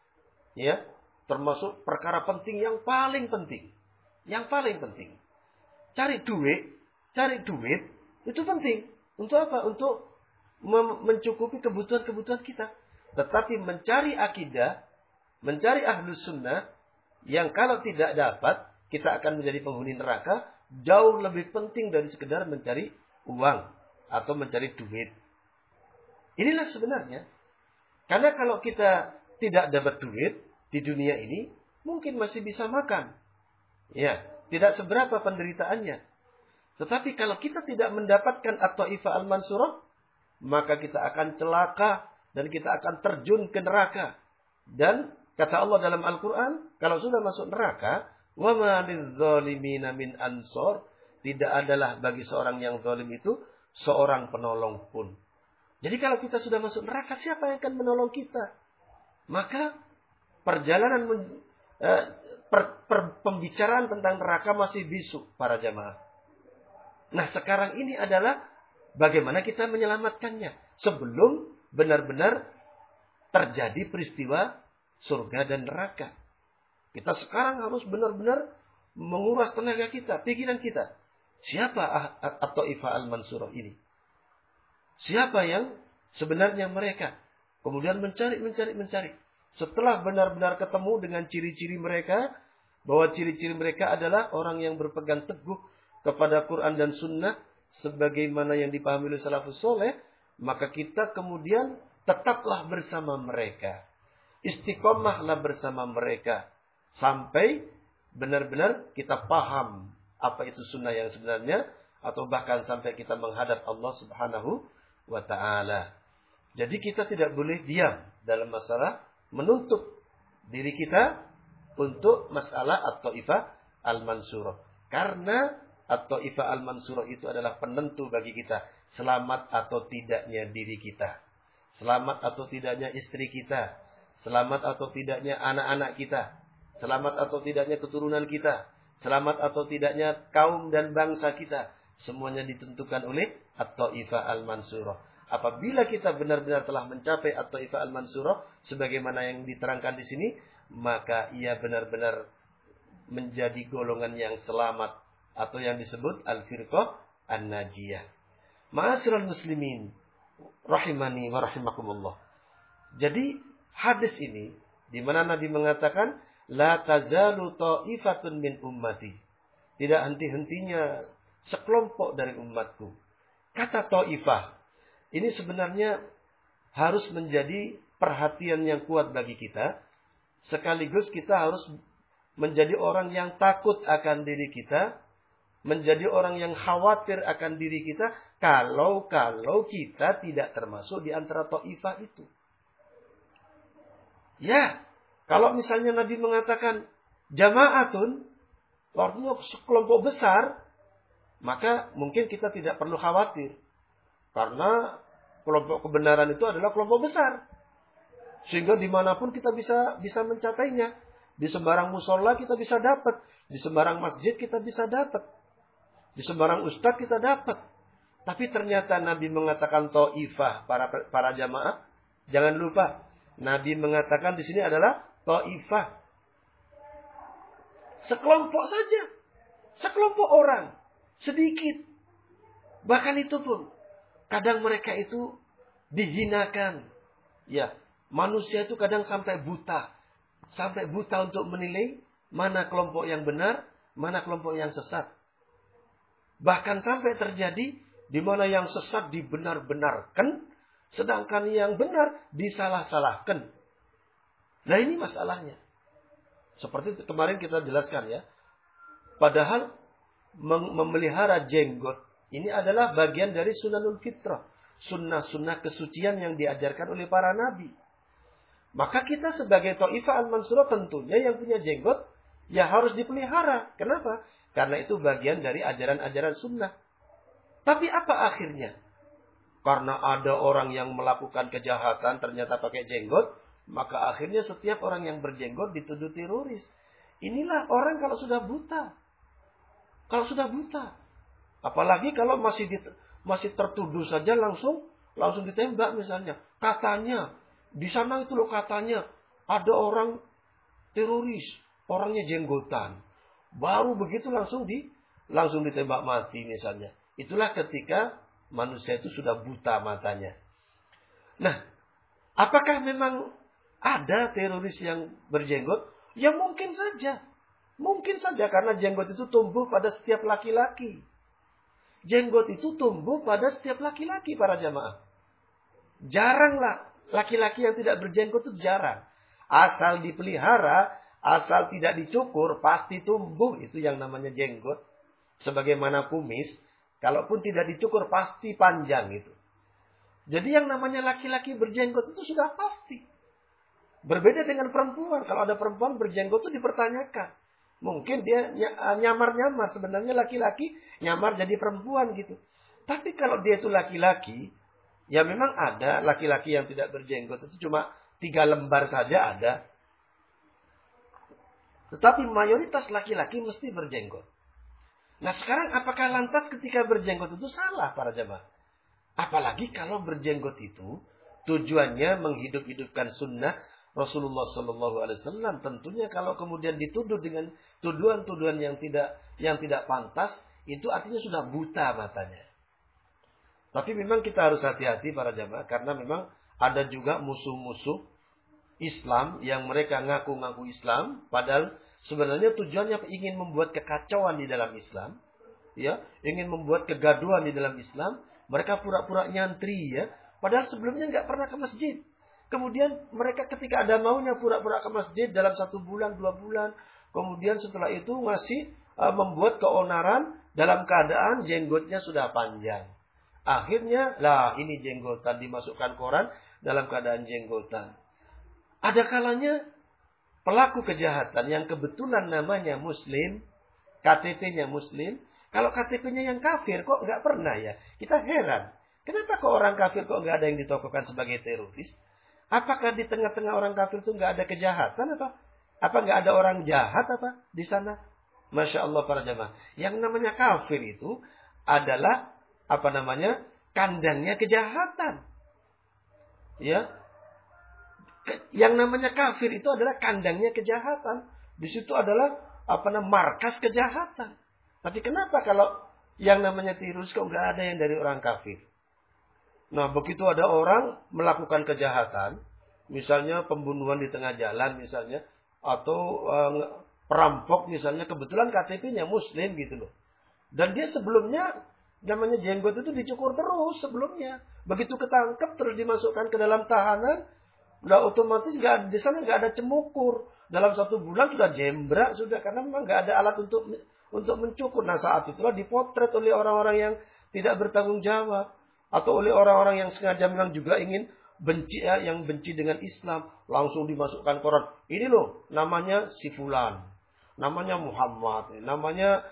Ya, termasuk perkara penting yang paling penting. Yang paling penting. Cari duit, cari duit itu penting. Untuk apa? Untuk mencukupi kebutuhan-kebutuhan kita. Tetapi mencari akidah, mencari Ahlus Sunnah, yang kalau tidak dapat, kita akan menjadi penghuni neraka, jauh lebih penting dari sekedar mencari uang atau mencari duit. Inilah sebenarnya. Karena kalau kita tidak dapat duit di dunia ini, mungkin masih bisa makan. Ya, tidak seberapa penderitaannya. Tetapi kalau kita tidak mendapatkan At-Taifah Al-Mansurah, maka kita akan celaka dan kita akan terjun ke neraka. Dan kata Allah dalam Al-Quran, kalau sudah masuk neraka, وَمَا لِلظَّالِمِينَ مِنْ أَنْصَرٍ, tidak adalah bagi seorang yang zalim itu seorang penolong pun. Jadi kalau kita sudah masuk neraka, siapa yang akan menolong kita? Maka perjalanan eh, per, per, pembicaraan tentang neraka masih bisu para jamaah. Nah, sekarang ini adalah bagaimana kita menyelamatkannya sebelum benar-benar terjadi peristiwa surga dan neraka. Kita sekarang harus benar-benar menguras tenaga kita, pikiran kita. Siapa At-Taifah Al-Mansurah ini? Siapa yang sebenarnya mereka? Kemudian mencari, mencari, mencari. Setelah benar-benar ketemu dengan ciri-ciri mereka, bahwa ciri-ciri mereka adalah orang yang berpegang teguh kepada Quran dan Sunnah, sebagaimana yang dipahami oleh salafus soleh, maka kita kemudian tetaplah bersama mereka. Istiqomahlah bersama mereka. Sampai benar-benar kita paham apa itu sunnah yang sebenarnya, atau bahkan sampai kita menghadap Allah Subhanahu wa Ta'ala. Jadi kita tidak boleh diam dalam masalah menuntut diri kita untuk masalah At-Taifah Al-Mansurah. Karena At-Taifah Al-Mansurah itu adalah penentu bagi kita selamat atau tidaknya diri kita, selamat atau tidaknya istri kita, selamat atau tidaknya anak-anak kita, selamat atau tidaknya keturunan kita, selamat atau tidaknya kaum dan bangsa kita. Semuanya ditentukan oleh At-Taifah Al-Mansurah. Apabila kita benar-benar telah mencapai At-Taifah Al-Mansurah sebagaimana yang diterangkan di sini, maka ia benar-benar menjadi golongan yang selamat atau yang disebut Al-Firqah An-Najiyah. Ma'asyiral muslimin, rahimani wa rahimakumullah. Jadi hadis ini di mana Nabi mengatakan la tazalu ta'ifatun min ummati. Tidak henti-hentinya sekelompok dari umatku. Kata ta'ifah ini sebenarnya harus menjadi perhatian yang kuat bagi kita. Sekaligus kita harus menjadi orang yang takut akan diri kita. Menjadi orang yang khawatir akan diri kita. Kalau-kalau kita tidak termasuk di antara ta'ifah itu. Ya, kalau misalnya Nabi mengatakan jama'atun, artinya sekelompok besar, maka mungkin kita tidak perlu khawatir. Karena kelompok kebenaran itu adalah kelompok besar. Sehingga dimanapun kita bisa bisa mencapainya. Di sembarang musola kita bisa dapat. Di sembarang masjid kita bisa dapat. Di sembarang ustadz kita dapat. Tapi ternyata Nabi mengatakan ta'ifah para para jamaah. Jangan lupa, Nabi mengatakan di sini adalah ta'ifah. Sekelompok saja. Sekelompok orang. Sedikit. Bahkan itu pun. Kadang mereka itu dihinakan. Ya. Manusia itu kadang sampai buta. Sampai buta untuk menilai mana kelompok yang benar, mana kelompok yang sesat. Bahkan sampai terjadi di mana yang sesat dibenar-benarkan, sedangkan yang benar disalah-salahkan. Nah ini masalahnya. Seperti kemarin kita jelaskan ya. Padahal memelihara jenggot ini adalah bagian dari sunanul fitrah. Sunnah-sunnah kesucian yang diajarkan oleh para nabi. Maka kita sebagai ta'ifah al-mansurah tentunya yang punya jenggot ya harus dipelihara. Kenapa? Karena itu bagian dari ajaran-ajaran sunnah. Tapi apa akhirnya? Karena ada orang yang melakukan kejahatan ternyata pakai jenggot, maka akhirnya setiap orang yang berjenggot dituduh teroris. Inilah orang kalau sudah buta. Kalau sudah buta. Apalagi kalau masih di, masih tertuduh saja langsung langsung ditembak misalnya. Katanya di sana itu loh katanya ada orang teroris, orangnya jenggotan. Baru begitu langsung di langsung ditembak mati misalnya. Itulah ketika manusia itu sudah buta matanya. Nah, apakah memang ada teroris yang berjenggot? Ya mungkin saja. Mungkin saja karena jenggot itu tumbuh pada setiap laki-laki. Jenggot itu tumbuh pada setiap laki-laki para jamaah. Jaranglah laki-laki yang tidak berjenggot itu jarang. Asal dipelihara, asal tidak dicukur, pasti tumbuh. Itu yang namanya jenggot. Sebagaimana kumis, kalaupun tidak dicukur pasti panjang itu. Jadi yang namanya laki-laki berjenggot itu sudah pasti. Berbeda dengan perempuan. Kalau ada perempuan berjenggot itu dipertanyakan. Mungkin dia nyamar-nyamar. Sebenarnya laki-laki nyamar jadi perempuan gitu. Tapi kalau dia itu laki-laki, ya memang ada laki-laki yang tidak berjenggot. Itu cuma tiga lembar saja ada. Tetapi mayoritas laki-laki mesti berjenggot. Nah sekarang apakah lantas ketika berjenggot itu salah para jemaah? Apalagi kalau berjenggot itu tujuannya menghidup-hidupkan sunnah Rasulullah Sallallahu Alaihi Wasallam. Tentunya kalau kemudian dituduh dengan tuduhan-tuduhan yang tidak yang tidak pantas, itu artinya sudah buta matanya. Tapi memang kita harus hati-hati para jamaah karena memang ada juga musuh-musuh Islam yang mereka ngaku-ngaku Islam, padahal sebenarnya tujuannya ingin membuat kekacauan di dalam Islam, ya, ingin membuat kegaduhan di dalam Islam. Mereka pura-pura nyantri, ya, padahal sebelumnya nggak pernah ke masjid. Kemudian mereka ketika ada maunya pura-pura ke masjid dalam satu bulan, dua bulan. Kemudian setelah itu masih uh, membuat keonaran dalam keadaan jenggotnya sudah panjang. Akhirnya, lah ini jenggotan dimasukkan koran dalam keadaan jenggotan. Ada kalanya pelaku kejahatan yang kebetulan namanya Muslim, K T P-nya Muslim. Kalau K T P-nya yang kafir kok nggak pernah ya? Kita heran. Kenapa kok orang kafir kok nggak ada yang ditokohkan sebagai teroris? Apakah di tengah-tengah orang kafir itu nggak ada kejahatan apa? Apa nggak ada orang jahat apa di sana? Masya Allah para jamaah. Yang namanya kafir itu adalah apa namanya kandangnya kejahatan. Ya, yang namanya kafir itu adalah kandangnya kejahatan. Di situ adalah apa namanya markas kejahatan. Tapi kenapa kalau yang namanya teroris kok nggak ada yang dari orang kafir? Nah, begitu ada orang melakukan kejahatan, misalnya pembunuhan di tengah jalan misalnya, atau uh, perampok misalnya, kebetulan K T P-nya muslim gitu loh. Dan dia sebelumnya, namanya jenggot itu dicukur terus sebelumnya. Begitu ketangkep terus dimasukkan ke dalam tahanan, udah otomatis nggak di sana nggak ada cemukur. Dalam satu bulan sudah jembrak sudah, karena memang nggak ada alat untuk untuk mencukur. Nah, saat itulah dipotret oleh orang-orang yang tidak bertanggung jawab, atau oleh orang-orang yang sengaja memang juga ingin benci, ya, yang benci dengan Islam, langsung dimasukkan koran. Ini loh namanya si fulan, namanya Muhammad, namanya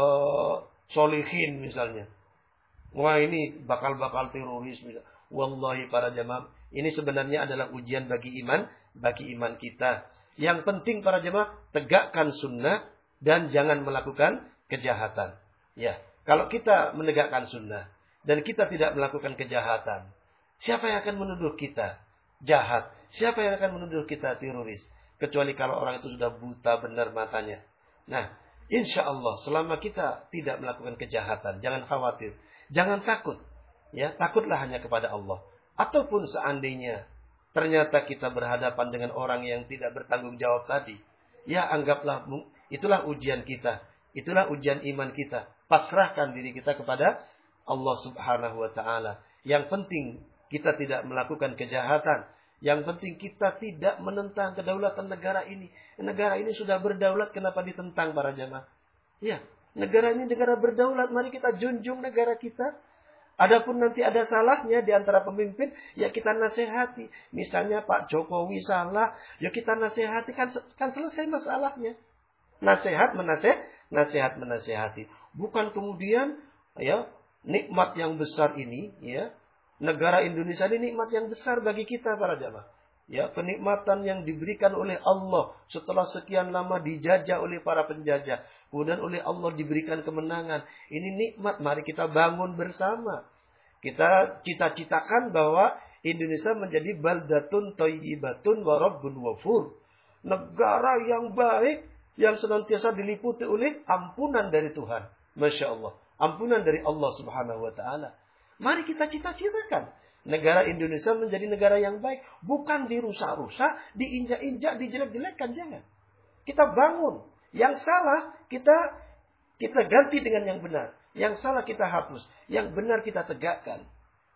uh, Solihin misalnya. Wah, ini bakal-bakal teroris misalnya. Wallahi para jemaah, ini sebenarnya adalah ujian bagi iman, bagi iman kita. Yang penting para jemaah, tegakkan sunnah dan jangan melakukan kejahatan. Ya, kalau kita menegakkan sunnah dan kita tidak melakukan kejahatan, siapa yang akan menuduh kita jahat? Siapa yang akan menuduh kita teroris? Kecuali kalau orang itu sudah buta benar matanya. Nah, insya Allah selama kita tidak melakukan kejahatan, jangan khawatir, jangan takut. Ya, takutlah hanya kepada Allah. Ataupun seandainya ternyata kita berhadapan dengan orang yang tidak bertanggung jawab tadi, ya anggaplah itulah ujian kita, itulah ujian iman kita. Pasrahkan diri kita kepada Allah Subhanahu wa taala. Yang penting kita tidak melakukan kejahatan. Yang penting kita tidak menentang kedaulatan negara ini. Negara ini sudah berdaulat, kenapa ditentang para jamaah? Ya, negara ini negara berdaulat, mari kita junjung negara kita. Adapun nanti ada salahnya di antara pemimpin, ya kita nasihati. Misalnya Pak Jokowi salah, ya kita nasihati, kan kan selesai masalahnya. Nasihat menasih, nasihat menasihati. Bukan kemudian ya nikmat yang besar ini, ya, negara Indonesia ini nikmat yang besar bagi kita para jamaah. Ya, kenikmatan yang diberikan oleh Allah setelah sekian lama dijajah oleh para penjajah, kemudian oleh Allah diberikan kemenangan. Ini nikmat, mari kita bangun bersama. Kita cita-citakan bahwa Indonesia menjadi baldatun thayyibatun wa rabbun ghafur. Negara yang baik yang senantiasa diliputi oleh ampunan dari Tuhan. Masya Allah. Ampunan dari Allah Subhanahu wa taala. Mari kita cita-citakan negara Indonesia menjadi negara yang baik, bukan dirusak-rusak, diinjak-injak, dijelek-jelekkan, jangan. Kita bangun. Yang salah kita kita ganti dengan yang benar. Yang salah kita hapus, yang benar kita tegakkan.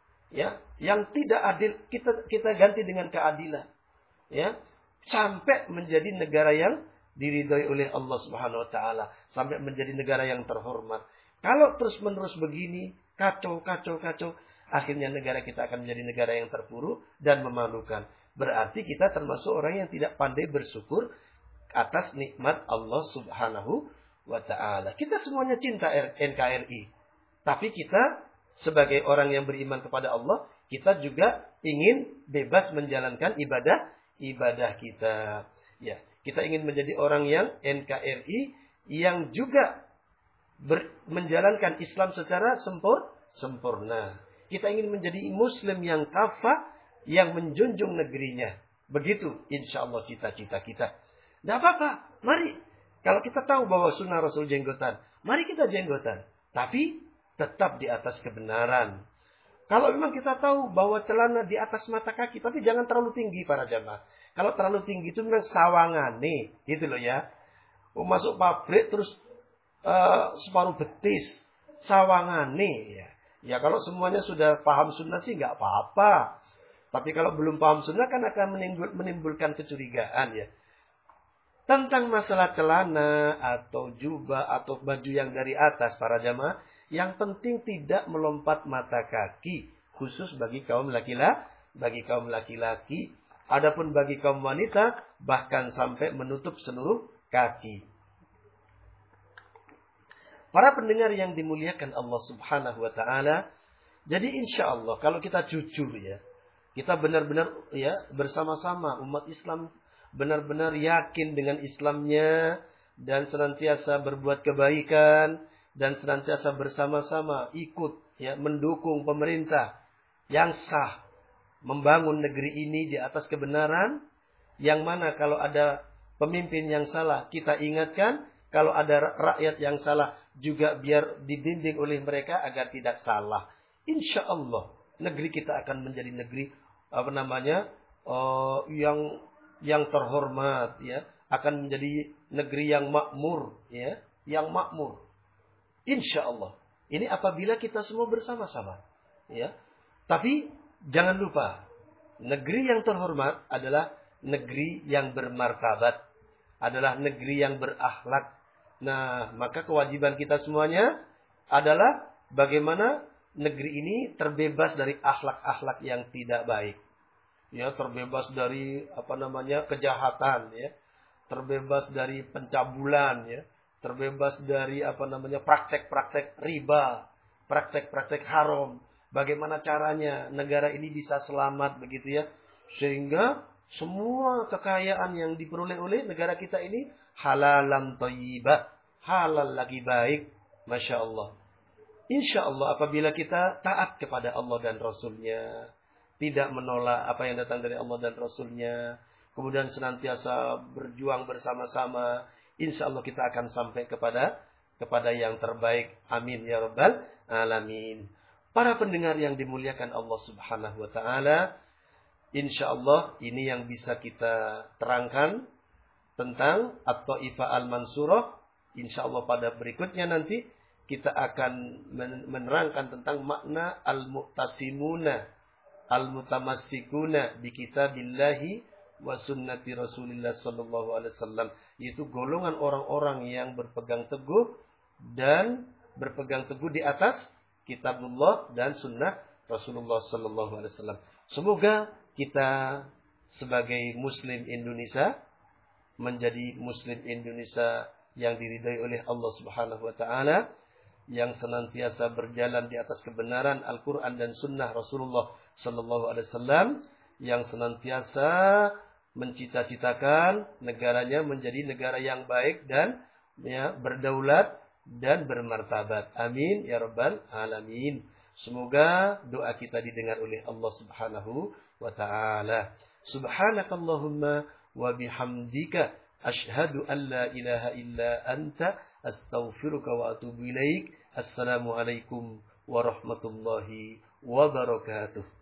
Ya, yang tidak adil kita kita ganti dengan keadilan. Ya, sampai menjadi negara yang diridhai oleh Allah Subhanahu wa taala, sampai menjadi negara yang terhormat. Kalau terus-menerus begini, kacau, kacau, kacau, akhirnya negara kita akan menjadi negara yang terpuruk dan memalukan. Berarti kita termasuk orang yang tidak pandai bersyukur atas nikmat Allah Subhanahu wa ta'ala. Kita semuanya cinta N K R I. Tapi kita sebagai orang yang beriman kepada Allah, kita juga ingin bebas menjalankan ibadah ibadah kita. Ya, kita ingin menjadi orang yang N K R I yang juga ber, menjalankan Islam secara sempur, sempurna. Kita ingin menjadi muslim yang kafah, yang menjunjung negerinya. Begitu insya Allah cita-cita kita. Tidak apa-apa, mari. Kalau kita tahu bahwa sunnah Rasul jenggotan, mari kita jenggotan. Tapi tetap di atas kebenaran. Kalau memang kita tahu bahwa celana di atas mata kaki, tapi jangan terlalu tinggi para jamaah. Kalau terlalu tinggi itu memang sawangane, gitu loh ya. Masuk pabrik terus uh, separuh betis, sawangane ya. Ya kalau semuanya sudah paham sunnah sih nggak apa-apa. Tapi kalau belum paham sunnah kan akan menimbul, menimbulkan kecurigaan ya. Tentang masalah celana atau jubah atau baju yang dari atas para jamaah, yang penting tidak melompat mata kaki, khusus bagi kaum laki-laki, bagi kaum laki-laki. Adapun bagi kaum wanita bahkan sampai menutup seluruh kaki. Para pendengar yang dimuliakan Allah Subhanahu wa taala, jadi insya Allah kalau kita jujur ya, kita benar-benar ya bersama-sama umat Islam benar-benar yakin dengan Islamnya dan senantiasa berbuat kebaikan dan senantiasa bersama-sama ikut ya mendukung pemerintah yang sah membangun negeri ini di atas kebenaran, yang mana kalau ada pemimpin yang salah kita ingatkan, kalau ada rakyat yang salah juga biar dibimbing oleh mereka agar tidak salah. Insya Allah negeri kita akan menjadi negeri apa namanya uh, yang yang terhormat, ya, akan menjadi negeri yang makmur, ya, yang makmur. Insya Allah. Ini apabila kita semua bersama-sama, ya. Tapi jangan lupa, negeri yang terhormat adalah negeri yang bermartabat, adalah negeri yang berakhlak. Nah, maka kewajiban kita semuanya adalah bagaimana negeri ini terbebas dari akhlak-akhlak yang tidak baik. Ya, terbebas dari apa namanya kejahatan, ya. Terbebas dari pencabulan, ya. Terbebas dari apa namanya praktek-praktek riba, praktek-praktek haram. Bagaimana caranya negara ini bisa selamat begitu, ya. Sehingga semua kekayaan yang diperoleh oleh negara kita ini halalan thayyibah, halal lagi baik. Masya Allah. Insya Allah apabila kita taat kepada Allah dan Rasulnya, tidak menolak apa yang datang dari Allah dan Rasulnya, kemudian senantiasa berjuang bersama-sama, insya Allah kita akan sampai kepada kepada yang terbaik. Amin ya rabbal alamin. Para pendengar yang dimuliakan Allah Subhanahu wa taala, insya Allah ini yang bisa kita terangkan tentang At-Taifah Al-Mansurah. Insya Allah pada berikutnya nanti kita akan menerangkan tentang makna al-mu'tasimuna, al-mutamassikuna bi kitabillahi wa sunnati Rasulillah sallallahu alaihi wasallam, yaitu golongan orang-orang yang berpegang teguh dan berpegang teguh di atas kitabullah dan sunnah Rasulullah sallallahu alaihi wasallam. Semoga kita sebagai muslim Indonesia menjadi muslim Indonesia yang diridai oleh Allah Subhanahu wa taala, yang senantiasa berjalan di atas kebenaran Al-Quran dan Sunnah Rasulullah Sallallahu Alaihi Wasallam, yang senantiasa mencita-citakan negaranya menjadi negara yang baik dan ya, berdaulat dan bermartabat. Amin ya rabbal alamin. Semoga doa kita didengar oleh Allah Subhanahu wa taala. Subhanakallahumma wa bihamdika asyhadu an la ilaha illa anta astaghfiruka wa atubu ilaik. Assalamualaikum warahmatullahi wabarakatuh.